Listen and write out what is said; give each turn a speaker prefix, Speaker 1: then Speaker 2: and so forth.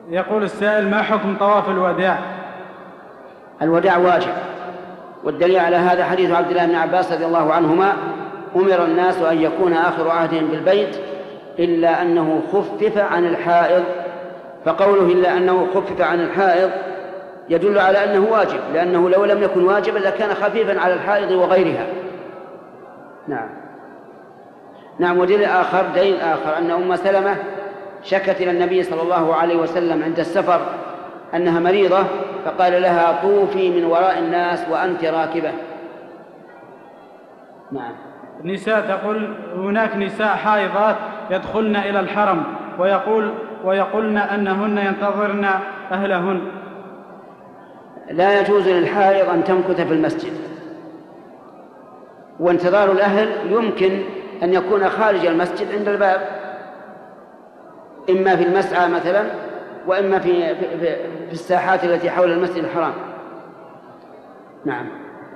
Speaker 1: يقول السائل: ما حكم طواف الوداع؟
Speaker 2: الوداع واجب، والدليل على هذا حديث عبد الله بن عباس رضي الله عنهما: أمر الناس أن يكون آخر عهدهم بالبيت إلا أنه خفف عن الحائض. فقوله إلا أنه خفف عن الحائض يدل على أنه واجب، لأنه لو لم يكن واجبا لكان خفيفا على الحائض وغيرها. نعم. ودليل آخر أن أم سلمة شكت إلى النبي صلى الله عليه وسلم عند السفر أنها مريضة، فقال لها: طوفي من وراء الناس وأنت راكبة. نعم.
Speaker 1: النساء تقول: هناك نساء حائضات يدخلن إلى الحرم ويقولن أنهن ينتظرن أهلهن.
Speaker 2: لا يجوز للحائض أن تمكث في المسجد، وانتظار الأهل يمكن أن يكون خارج المسجد عند الباب، إما في المسعى مثلا، وإما في الساحات التي حول المسجد الحرام. نعم.